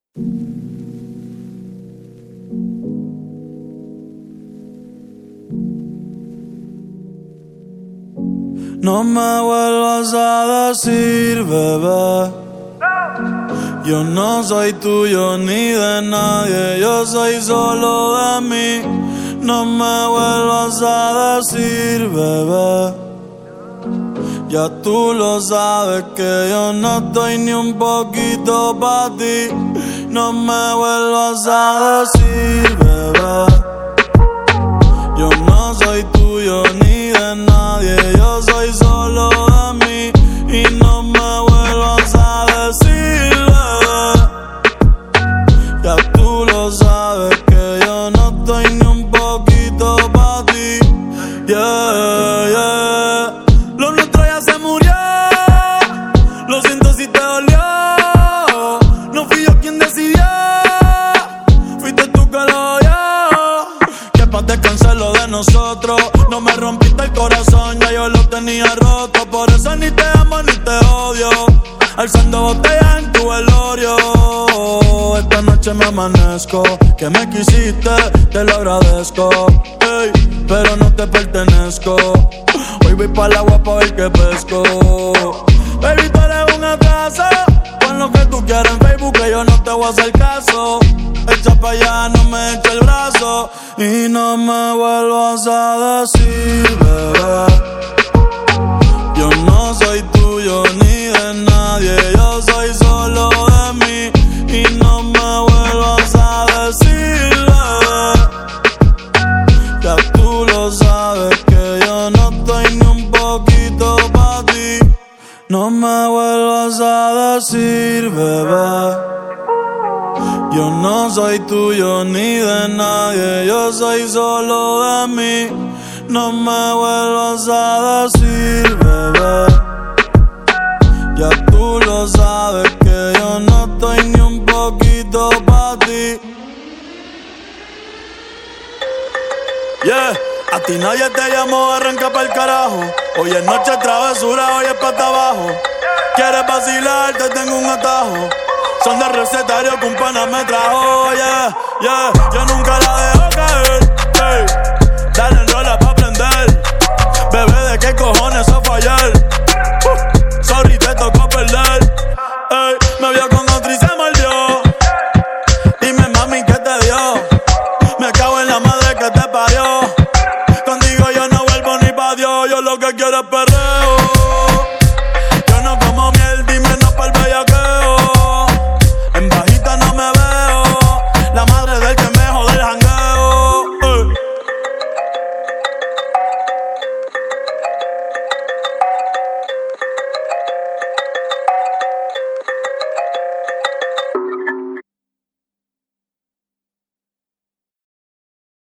No me vuelvas a decir, bebé, yo no soy tuyo ni de nadie, yo soy solo de mí. No me vuelvas a decir, bebé, ya tú lo sabes que yo no estoy ni un poquito pa' ti. No me vuelvas a decir, bebé, yo no soy tuyo ni de nadie, yo soy solo de mí. Y no me vuelvas a decir, bebé, ya tú lo sabes que yo no estoy ni un poquito pa' ti. Yeah, yeah. Lo nuestro ya se murió, lo siento si te dolió. No fui yo quien decidió, fuiste tú que lo oyó. Que pa' descansar lo de nosotros. No me rompiste el corazón, ya yo lo tenía roto. Por eso ni te amo ni te odio, alzando botellas en tu velorio. Esta noche me amanezco, que me quisiste, te lo agradezco, ey, pero no te pertenezco. Hoy voy pa' el agua pa' ver que pesco. Baby, tú eres un atraso, pon lo que tú quieras en Facebook que yo no te voy a hacer caso. Echa pa' allá, no me echa el brazo. Y no me vuelvas a decir, bebé, yo no soy tuyo ni de nadie, yo soy solo de mí. Y no me vuelvas a decir, bebé, ya tú lo sabes que yo no estoy ni un poquito pa' ti. No me vuelvas a decir, bebé, yo no soy tuyo ni de nadie, yo soy solo de mí. No me vuelvas a decir, bebé, ya tú lo sabes que yo no estoy ni un poquito pa' ti. Yeah, a ti nadie te llamó, arranca pa'l carajo. Hoy es noche travesura, hoy es pata abajo. Quieres vacilar, te tengo un atajo. Son de recetario que un pana me trajo, yeah, yeah. Yo nunca la dejo caer, hey. Dale en rola pa' prender. Bebé, ¿de qué cojones eso fue ayer?